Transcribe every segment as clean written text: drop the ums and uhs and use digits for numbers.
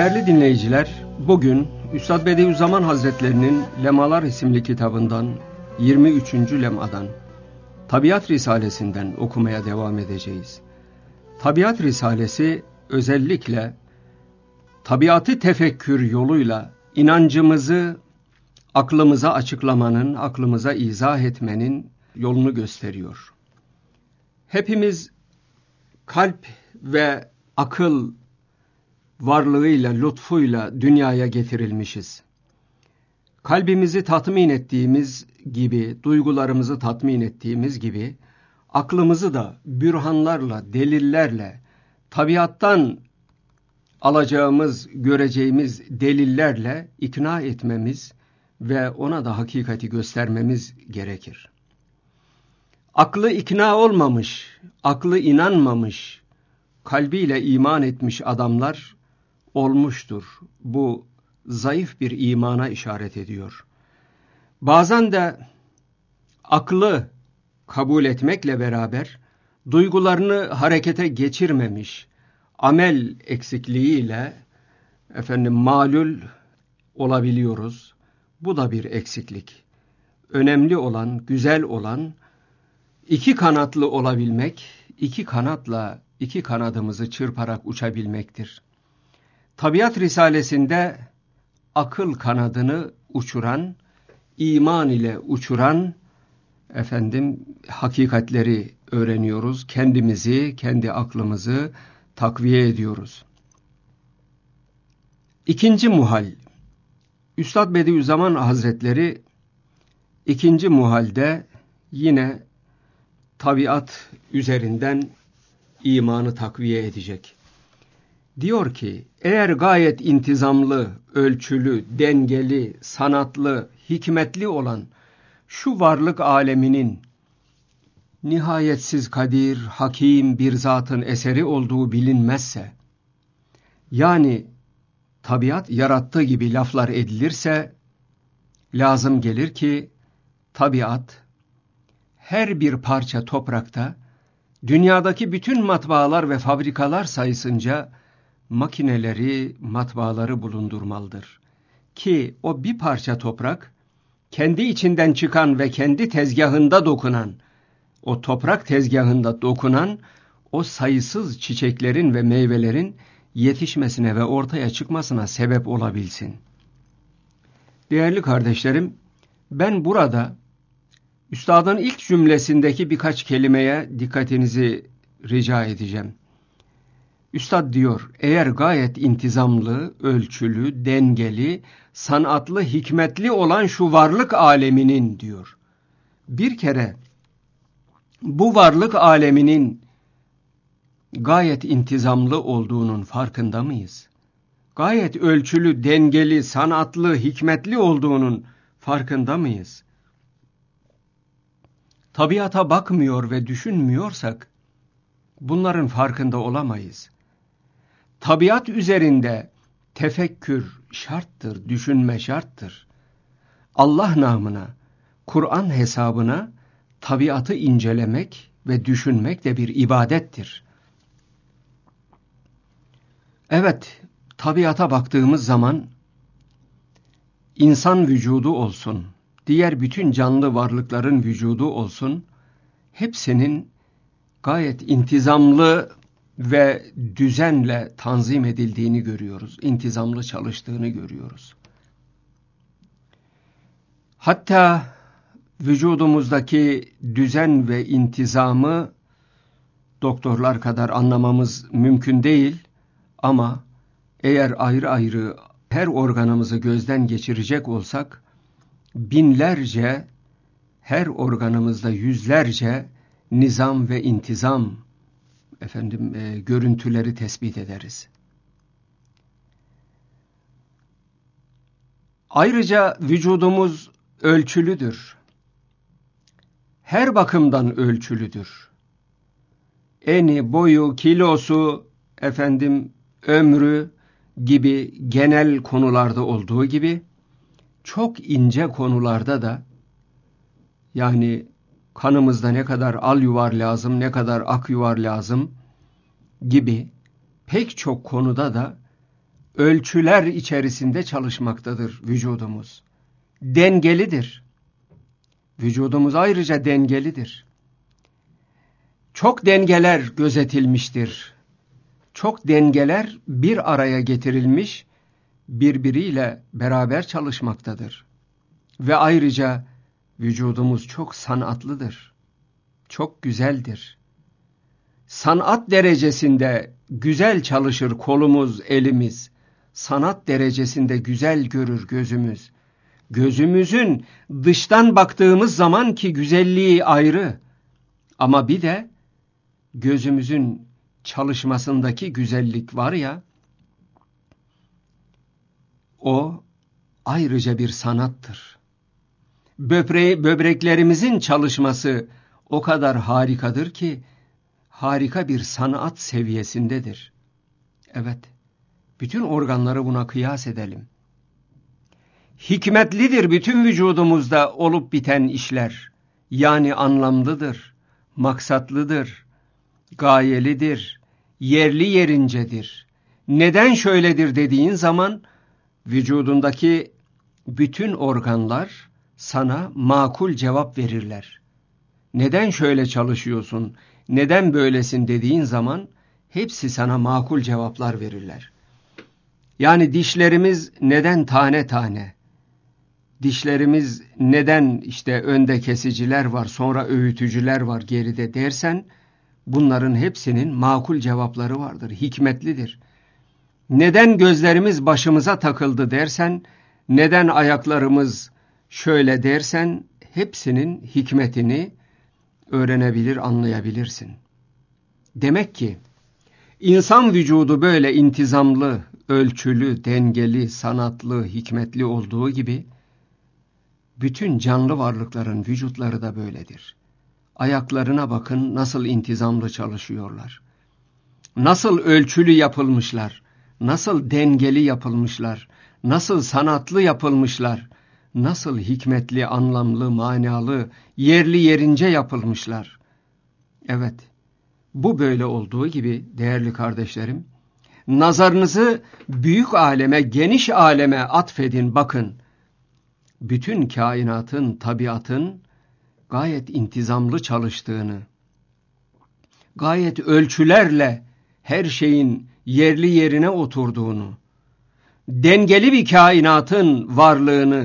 Değerli dinleyiciler, bugün Üstad Bediüzzaman Hazretlerinin Lemalar isimli kitabından 23. lemadan, Tabiat Risalesinden okumaya devam edeceğiz. Tabiat Risalesi özellikle tabiatı tefekkür yoluyla inancımızı aklımıza açıklamanın, aklımıza izah etmenin yolunu gösteriyor. Hepimiz kalp ve akıl varlığıyla, lütfuyla dünyaya getirilmişiz. Kalbimizi tatmin ettiğimiz gibi, duygularımızı tatmin ettiğimiz gibi, aklımızı da bürhanlarla, delillerle, tabiattan alacağımız, göreceğimiz delillerle ikna etmemiz ve ona da hakikati göstermemiz gerekir. Aklı ikna olmamış, aklı inanmamış, kalbiyle iman etmiş adamlar olmuştur. Bu zayıf bir imana işaret ediyor. Bazen de aklı kabul etmekle beraber duygularını harekete geçirmemiş, amel eksikliğiyle malul olabiliyoruz. Bu da bir eksiklik. Önemli olan, güzel olan iki kanatlı olabilmek, iki kanatla iki kanadımızı çırparak uçabilmektir. Tabiat Risalesi'nde akıl kanadını uçuran, iman ile uçuran hakikatleri öğreniyoruz. Kendimizi, kendi aklımızı takviye ediyoruz. İkinci muhal. Üstad Bediüzzaman Hazretleri ikinci muhalde yine tabiat üzerinden imanı takviye edecek. Diyor ki, eğer gayet intizamlı, ölçülü, dengeli, sanatlı, hikmetli olan şu varlık aleminin nihayetsiz kadir, hakim bir zatın eseri olduğu bilinmezse, yani tabiat yarattığı gibi laflar edilirse, lazım gelir ki tabiat her bir parça toprakta dünyadaki bütün matbaalar ve fabrikalar sayısınca makineleri, matbaaları bulundurmalıdır. Ki o bir parça toprak, kendi içinden çıkan ve kendi tezgahında dokunan, o toprak tezgahında dokunan, o sayısız çiçeklerin ve meyvelerin yetişmesine ve ortaya çıkmasına sebep olabilsin. Değerli kardeşlerim, ben burada Üstadın ilk cümlesindeki birkaç kelimeye dikkatinizi rica edeceğim. Üstad diyor, eğer gayet intizamlı, ölçülü, dengeli, sanatlı, hikmetli olan şu varlık aleminin diyor. Bir kere bu varlık aleminin gayet intizamlı olduğunun farkında mıyız? Gayet ölçülü, dengeli, sanatlı, hikmetli olduğunun farkında mıyız? Tabiata bakmıyor ve düşünmüyorsak bunların farkında olamayız. Tabiat üzerinde tefekkür şarttır, düşünme şarttır. Allah namına, Kur'an hesabına tabiatı incelemek ve düşünmek de bir ibadettir. Evet, tabiata baktığımız zaman insan vücudu olsun, diğer bütün canlı varlıkların vücudu olsun, hepsinin gayet intizamlı ve düzenle tanzim edildiğini görüyoruz. İntizamlı çalıştığını görüyoruz. Hatta vücudumuzdaki düzen ve intizamı doktorlar kadar anlamamız mümkün değil ama eğer ayrı ayrı her organımızı gözden geçirecek olsak binlerce, her organımızda yüzlerce nizam ve intizam görüntüleri tespit ederiz. Ayrıca vücudumuz ölçülüdür. Her bakımdan ölçülüdür. Eni, boyu, kilosu, ömrü gibi genel konularda olduğu gibi çok ince konularda da, yani kanımızda ne kadar al yuvar lazım, ne kadar ak yuvar lazım gibi pek çok konuda da ölçüler içerisinde çalışmaktadır vücudumuz. Dengelidir. Vücudumuz ayrıca dengelidir. Çok dengeler gözetilmiştir. Çok dengeler bir araya getirilmiş, birbiriyle beraber çalışmaktadır. Ve ayrıca vücudumuz çok sanatlıdır. Çok güzeldir. Sanat derecesinde güzel çalışır kolumuz, elimiz. Sanat derecesinde güzel görür gözümüz. Gözümüzün dıştan baktığımız zamanki güzelliği ayrı. Ama bir de gözümüzün çalışmasındaki güzellik var ya, o ayrıca bir sanattır. Böbreklerimizin çalışması o kadar harikadır ki, harika bir sanat seviyesindedir. Evet, bütün organları buna kıyas edelim. Hikmetlidir bütün vücudumuzda olup biten işler. Yani anlamlıdır, maksatlıdır, gayelidir, yerli yerincedir. Neden şöyledir dediğin zaman, vücudundaki bütün organlar sana makul cevap verirler. Neden şöyle çalışıyorsun, neden böylesin dediğin zaman, hepsi sana makul cevaplar verirler. Yani dişlerimiz neden tane tane? Dişlerimiz neden işte önde kesiciler var, sonra öğütücüler var geride dersen, bunların hepsinin makul cevapları vardır, hikmetlidir. Neden gözlerimiz başımıza takıldı dersen, neden ayaklarımız şöyle dersen, hepsinin hikmetini öğrenebilir, anlayabilirsin. Demek ki insan vücudu böyle intizamlı, ölçülü, dengeli, sanatlı, hikmetli olduğu gibi, bütün canlı varlıkların vücutları da böyledir. Ayaklarına bakın nasıl intizamlı çalışıyorlar. Nasıl ölçülü yapılmışlar, nasıl dengeli yapılmışlar, nasıl sanatlı yapılmışlar, nasıl hikmetli, anlamlı, manalı, yerli yerince yapılmışlar. Evet, bu böyle olduğu gibi değerli kardeşlerim, nazarınızı büyük aleme, geniş aleme atfedin, bakın. Bütün kainatın, tabiatın gayet intizamlı çalıştığını, gayet ölçülerle her şeyin yerli yerine oturduğunu, dengeli bir kainatın varlığını,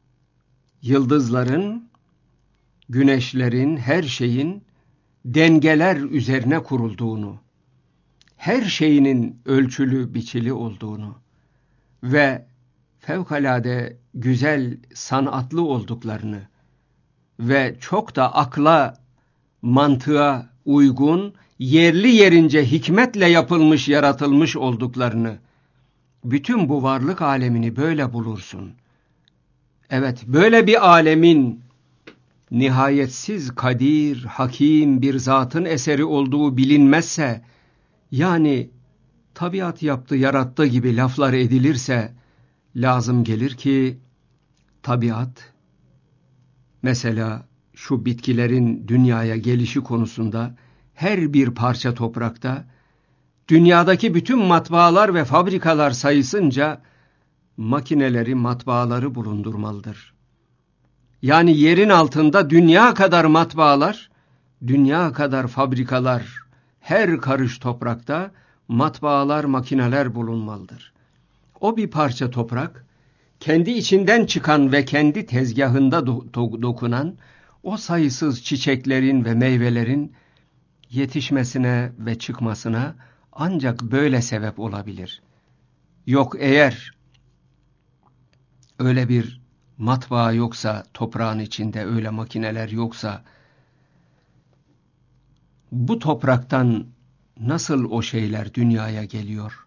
yıldızların, güneşlerin, her şeyin dengeler üzerine kurulduğunu, her şeyinin ölçülü biçili olduğunu ve fevkalade güzel, sanatlı olduklarını ve çok da akla, mantığa uygun, yerli yerince hikmetle yapılmış, yaratılmış olduklarını, bütün bu varlık alemini böyle bulursun. Evet, böyle bir alemin nihayetsiz kadir, hakim bir zatın eseri olduğu bilinmezse, yani tabiat yaptı, yarattı gibi laflar edilirse, lazım gelir ki tabiat, mesela şu bitkilerin dünyaya gelişi konusunda her bir parça toprakta dünyadaki bütün matbaalar ve fabrikalar sayısınca makineleri, matbaaları bulundurmalıdır. Yani yerin altında dünya kadar matbaalar, dünya kadar fabrikalar, her karış toprakta matbaalar, makineler bulunmalıdır. O bir parça toprak, kendi içinden çıkan ve kendi tezgahında dokunan o sayısız çiçeklerin ve meyvelerin yetişmesine ve çıkmasına ancak böyle sebep olabilir. Yok, eğer öyle bir matbaa yoksa, toprağın içinde öyle makineler yoksa, bu topraktan nasıl o şeyler dünyaya geliyor?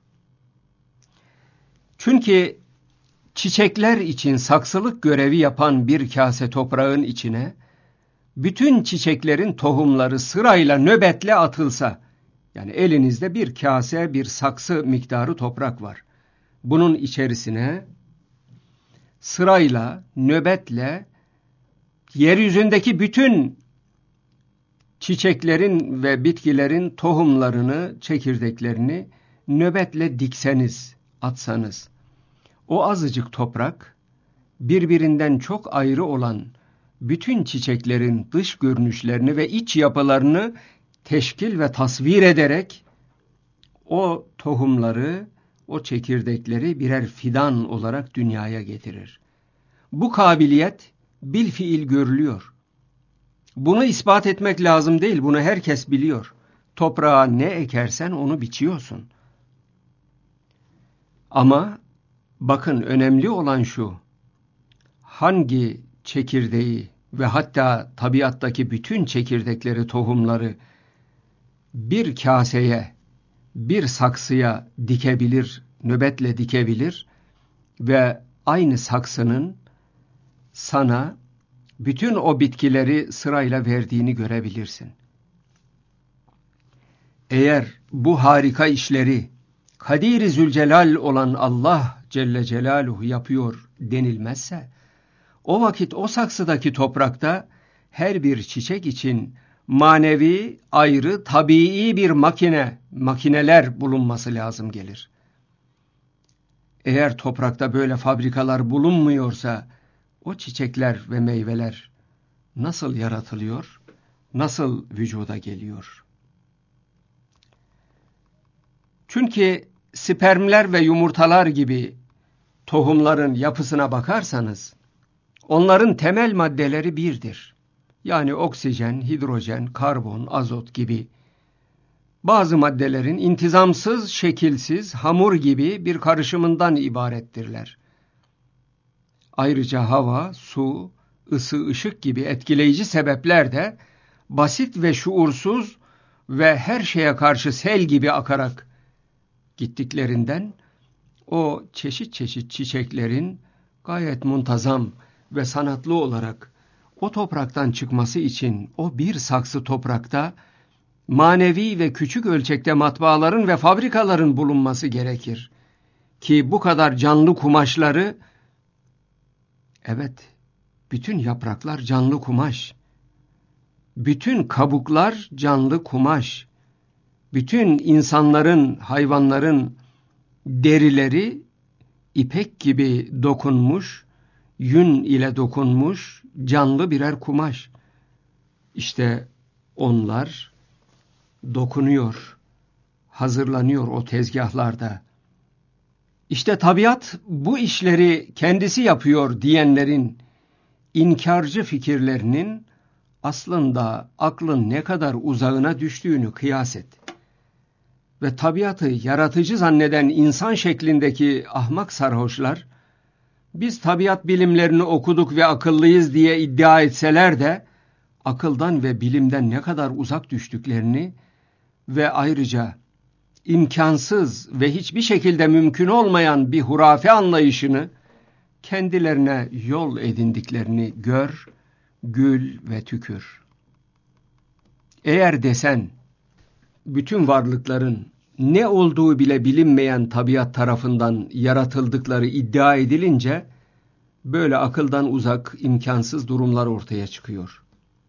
Çünkü çiçekler için saksılık görevi yapan bir kase toprağın içine, bütün çiçeklerin tohumları sırayla, nöbetle atılsa, yani elinizde bir kase, bir saksı miktarı toprak var. Bunun içerisine sırayla, nöbetle yeryüzündeki bütün çiçeklerin ve bitkilerin tohumlarını, çekirdeklerini nöbetle dikseniz, atsanız, o azıcık toprak birbirinden çok ayrı olan bütün çiçeklerin dış görünüşlerini ve iç yapılarını teşkil ve tasvir ederek o tohumları, o çekirdekleri birer fidan olarak dünyaya getirir. Bu kabiliyet bilfiil görülüyor. Bunu ispat etmek lazım değil, bunu herkes biliyor. Toprağa ne ekersen onu biçiyorsun. Ama bakın, önemli olan şu: hangi çekirdeği ve hatta tabiattaki bütün çekirdekleri, tohumları bir kaseye, bir saksıya dikebilir, nöbetle dikebilir ve aynı saksının sana bütün o bitkileri sırayla verdiğini görebilirsin. Eğer bu harika işleri Kadir-i Zülcelal olan Allah Celle Celaluhu yapıyor denilmezse, o vakit o saksıdaki toprakta her bir çiçek için manevi, ayrı, tabii bir makineler bulunması lazım gelir. Eğer toprakta böyle fabrikalar bulunmuyorsa, o çiçekler ve meyveler nasıl yaratılıyor, nasıl vücuda geliyor? Çünkü spermler ve yumurtalar gibi tohumların yapısına bakarsanız, onların temel maddeleri birdir. Yani oksijen, hidrojen, karbon, azot gibi bazı maddelerin intizamsız, şekilsiz, hamur gibi bir karışımından ibarettirler. Ayrıca hava, su, ısı, ışık gibi etkileyici sebepler de basit ve şuursuz ve her şeye karşı sel gibi akarak gittiklerinden o çeşit çeşit çiçeklerin gayet muntazam ve sanatlı olarak o topraktan çıkması için o bir saksı toprakta manevi ve küçük ölçekte matbaaların ve fabrikaların bulunması gerekir. Ki bu kadar canlı kumaşları, evet, bütün yapraklar canlı kumaş, bütün kabuklar canlı kumaş, bütün insanların, hayvanların derileri ipek gibi dokunmuş, yün ile dokunmuş canlı birer kumaş. İşte onlar dokunuyor, hazırlanıyor o tezgahlarda. İşte tabiat bu işleri kendisi yapıyor diyenlerin inkarcı fikirlerinin aslında aklın ne kadar uzağına düştüğünü kıyas et. Ve tabiatı yaratıcı zanneden insan şeklindeki ahmak sarhoşlar, biz tabiat bilimlerini okuduk ve akıllıyız diye iddia etseler de, akıldan ve bilimden ne kadar uzak düştüklerini ve ayrıca imkansız ve hiçbir şekilde mümkün olmayan bir hurafe anlayışını kendilerine yol edindiklerini gör, gül ve tükür. Eğer desen, bütün varlıkların ne olduğu bile bilinmeyen tabiat tarafından yaratıldıkları iddia edilince, böyle akıldan uzak, imkansız durumlar ortaya çıkıyor.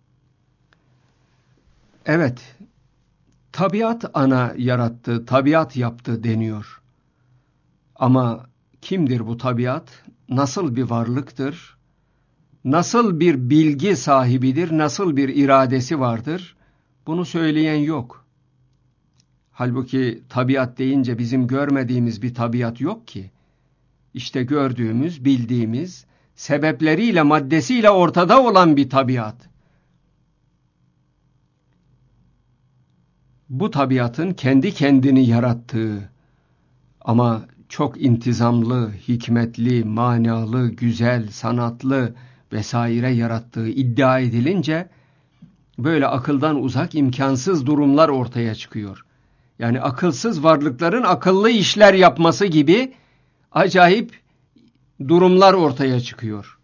Evet, tabiat ana yarattı, tabiat yaptı deniyor. Ama kimdir bu tabiat? Nasıl bir varlıktır? Nasıl bir bilgi sahibidir? Nasıl bir iradesi vardır? Bunu söyleyen yok. Halbuki tabiat deyince bizim görmediğimiz bir tabiat yok ki. İşte gördüğümüz, bildiğimiz, sebepleriyle, maddesiyle ortada olan bir tabiat. Bu tabiatın kendi kendini yarattığı ama çok intizamlı, hikmetli, manalı, güzel, sanatlı vesaire yarattığı iddia edilince böyle akıldan uzak, imkansız durumlar ortaya çıkıyor. Yani akılsız varlıkların akıllı işler yapması gibi acayip durumlar ortaya çıkıyor.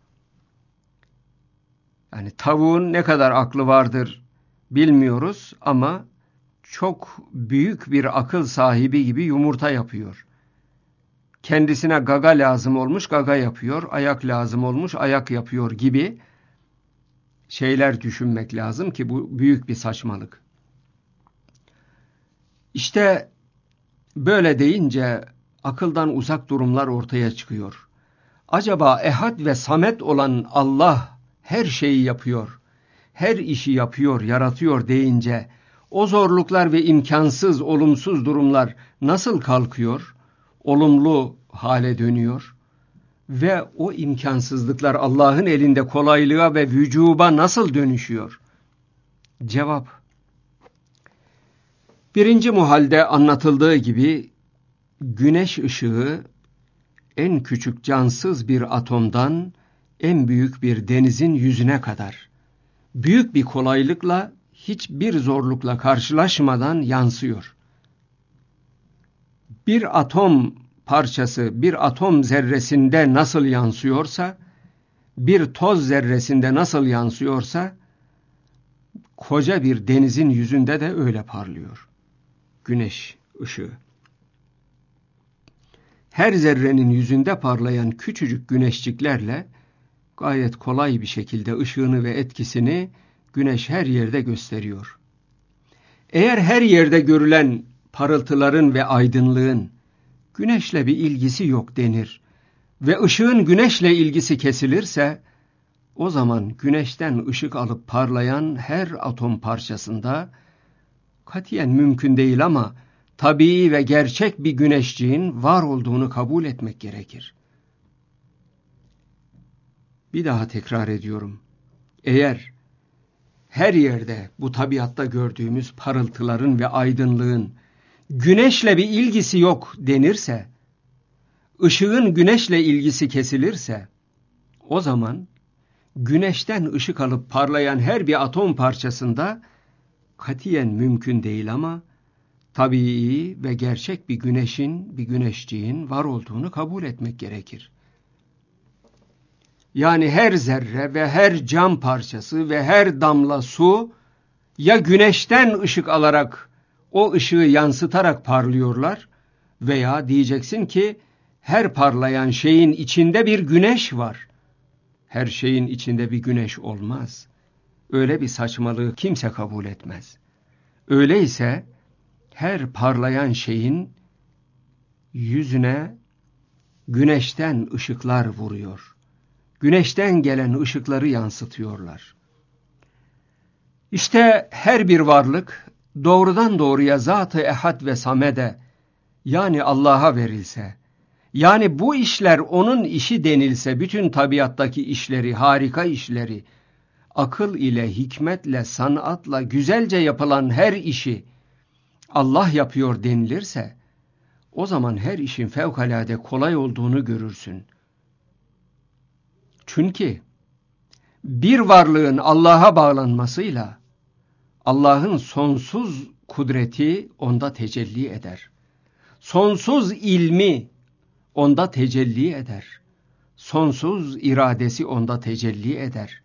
Yani tavuğun ne kadar aklı vardır bilmiyoruz ama çok büyük bir akıl sahibi gibi yumurta yapıyor. Kendisine gaga lazım olmuş, gaga yapıyor. Ayak lazım olmuş, ayak yapıyor gibi şeyler düşünmek lazım ki bu büyük bir saçmalık. İşte böyle deyince akıldan uzak durumlar ortaya çıkıyor. Acaba ehad ve samet olan Allah her şeyi yapıyor, her işi yapıyor, yaratıyor deyince o zorluklar ve imkansız, olumsuz durumlar nasıl kalkıyor, olumlu hale dönüyor ve o imkansızlıklar Allah'ın elinde kolaylığa ve vücuba nasıl dönüşüyor? Cevap: birinci muhalde anlatıldığı gibi güneş ışığı en küçük cansız bir atomdan en büyük bir denizin yüzüne kadar büyük bir kolaylıkla, hiçbir zorlukla karşılaşmadan yansıyor. Bir atom parçası, bir atom zerresinde nasıl yansıyorsa, bir toz zerresinde nasıl yansıyorsa, koca bir denizin yüzünde de öyle parlıyor güneş ışığı. Her zerrenin yüzünde parlayan küçücük güneşciklerle gayet kolay bir şekilde ışığını ve etkisini güneş her yerde gösteriyor. Eğer her yerde görülen parıltıların ve aydınlığın güneşle bir ilgisi yok denir ve ışığın güneşle ilgisi kesilirse, o zaman güneşten ışık alıp parlayan her atom parçasında katiyen mümkün değil ama tabii ve gerçek bir güneşciğin var olduğunu kabul etmek gerekir. Bir daha tekrar ediyorum. Eğer her yerde bu tabiatta gördüğümüz parıltıların ve aydınlığın güneşle bir ilgisi yok denirse, ışığın güneşle ilgisi kesilirse, o zaman güneşten ışık alıp parlayan her bir atom parçasında katiyen mümkün değil ama tabii ve gerçek bir güneşin, bir güneşciğin var olduğunu kabul etmek gerekir. Yani her zerre ve her cam parçası ve her damla su ya güneşten ışık alarak o ışığı yansıtarak parlıyorlar veya diyeceksin ki her parlayan şeyin içinde bir güneş var. Her şeyin içinde bir güneş olmaz. Öyle bir saçmalığı kimse kabul etmez. Öyleyse her parlayan şeyin yüzüne güneşten ışıklar vuruyor. Güneşten gelen ışıkları yansıtıyorlar. İşte her bir varlık doğrudan doğruya Zat-ı Ehad ve Samed'e, yani Allah'a verilse, yani bu işler onun işi denilse, bütün tabiattaki işleri, harika işleri, akıl ile, hikmetle, sanatla, güzelce yapılan her işi Allah yapıyor denilirse, o zaman her işin fevkalade kolay olduğunu görürsün. Çünkü bir varlığın Allah'a bağlanmasıyla Allah'ın sonsuz kudreti onda tecelli eder. Sonsuz ilmi onda tecelli eder. Sonsuz iradesi onda tecelli eder.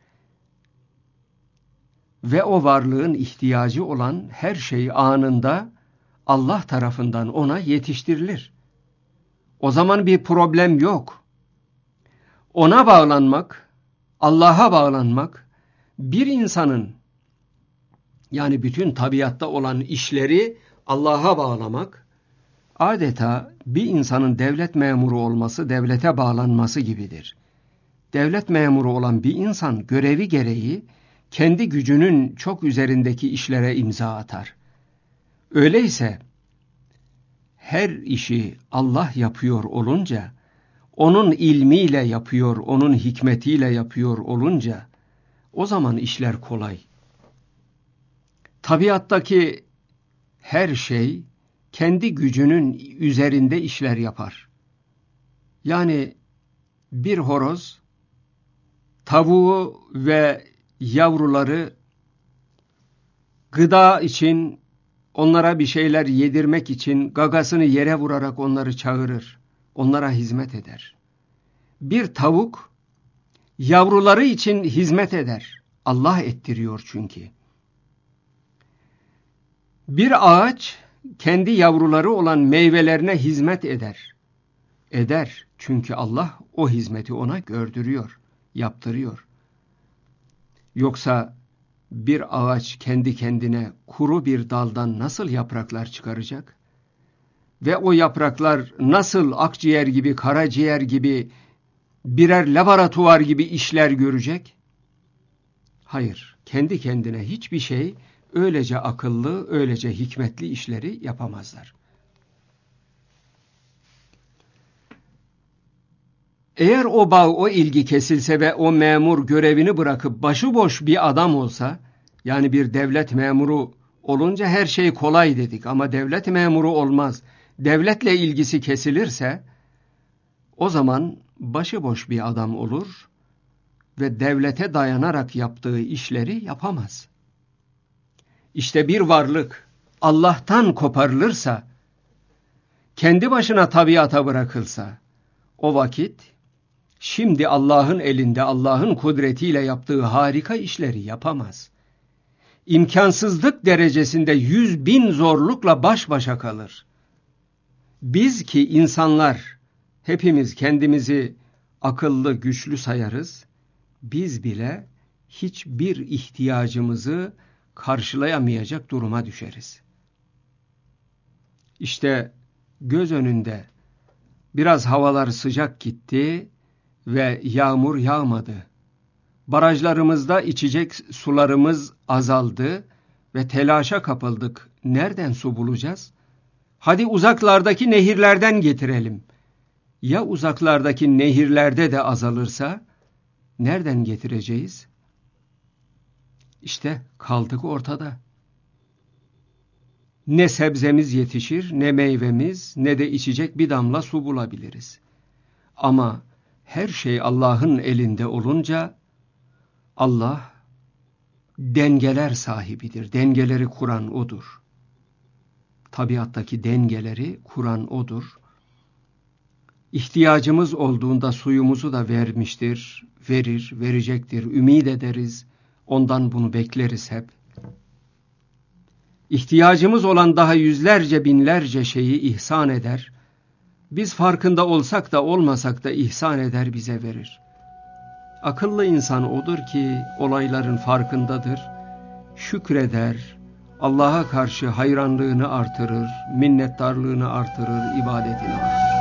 Ve o varlığın ihtiyacı olan her şey anında Allah tarafından ona yetiştirilir. O zaman bir problem yok. Ona bağlanmak, Allah'a bağlanmak, bir insanın, yani bütün tabiatta olan işleri Allah'a bağlamak, adeta bir insanın devlet memuru olması, devlete bağlanması gibidir. Devlet memuru olan bir insan görevi gereği kendi gücünün çok üzerindeki işlere imza atar. Öyleyse her işi Allah yapıyor olunca, onun ilmiyle yapıyor, onun hikmetiyle yapıyor olunca, o zaman işler kolay. Tabiattaki her şey kendi gücünün üzerinde işler yapar. Yani bir horoz tavuğu ve yavruları gıda için, onlara bir şeyler yedirmek için gagasını yere vurarak onları çağırır, onlara hizmet eder. Bir tavuk yavruları için hizmet eder. Allah ettiriyor çünkü. Bir ağaç kendi yavruları olan meyvelerine hizmet eder. Eder çünkü Allah o hizmeti ona gördürüyor, yaptırıyor. Yoksa bir ağaç kendi kendine kuru bir daldan nasıl yapraklar çıkaracak? ve o yapraklar nasıl akciğer gibi, karaciğer gibi, birer laboratuvar gibi işler görecek? Hayır, kendi kendine hiçbir şey öylece akıllı, öylece hikmetli işleri yapamazlar. Eğer o bağ, o ilgi kesilse ve o memur görevini bırakıp başıboş bir adam olsa, yani bir devlet memuru olunca her şey kolay dedik ama devlet memuru olmaz. Devletle ilgisi kesilirse, o zaman başıboş bir adam olur ve devlete dayanarak yaptığı işleri yapamaz. İşte bir varlık Allah'tan koparılırsa, kendi başına tabiata bırakılsa, o vakit şimdi Allah'ın elinde, Allah'ın kudretiyle yaptığı harika işleri yapamaz. İmkansızlık derecesinde 100.000 zorlukla baş başa kalır. Biz ki insanlar, hepimiz kendimizi akıllı, güçlü sayarız. Biz bile hiçbir ihtiyacımızı karşılayamayacak duruma düşeriz. İşte göz önünde biraz havalar sıcak gitti ve yağmur yağmadı. Barajlarımızda içecek sularımız azaldı ve telaşa kapıldık. Nereden su bulacağız? Hadi uzaklardaki nehirlerden getirelim. Ya uzaklardaki nehirlerde de azalırsa nereden getireceğiz? İşte kaldık ortada. Ne sebzemiz yetişir, ne meyvemiz, ne de içecek bir damla su bulabiliriz. Ama her şey Allah'ın elinde olunca Allah dengeler sahibidir. Dengeleri kuran O'dur. Tabiattaki dengeleri kuran O'dur. İhtiyacımız olduğunda suyumuzu da vermiştir, verir, verecektir. Ümit ederiz, ondan bunu bekleriz hep. İhtiyacımız olan daha yüzlerce, binlerce şeyi ihsan eder. Biz farkında olsak da olmasak da ihsan eder, bize verir. Akıllı insan odur ki olayların farkındadır, şükreder, Allah'a karşı hayranlığını artırır, minnettarlığını artırır, ibadetini artırır.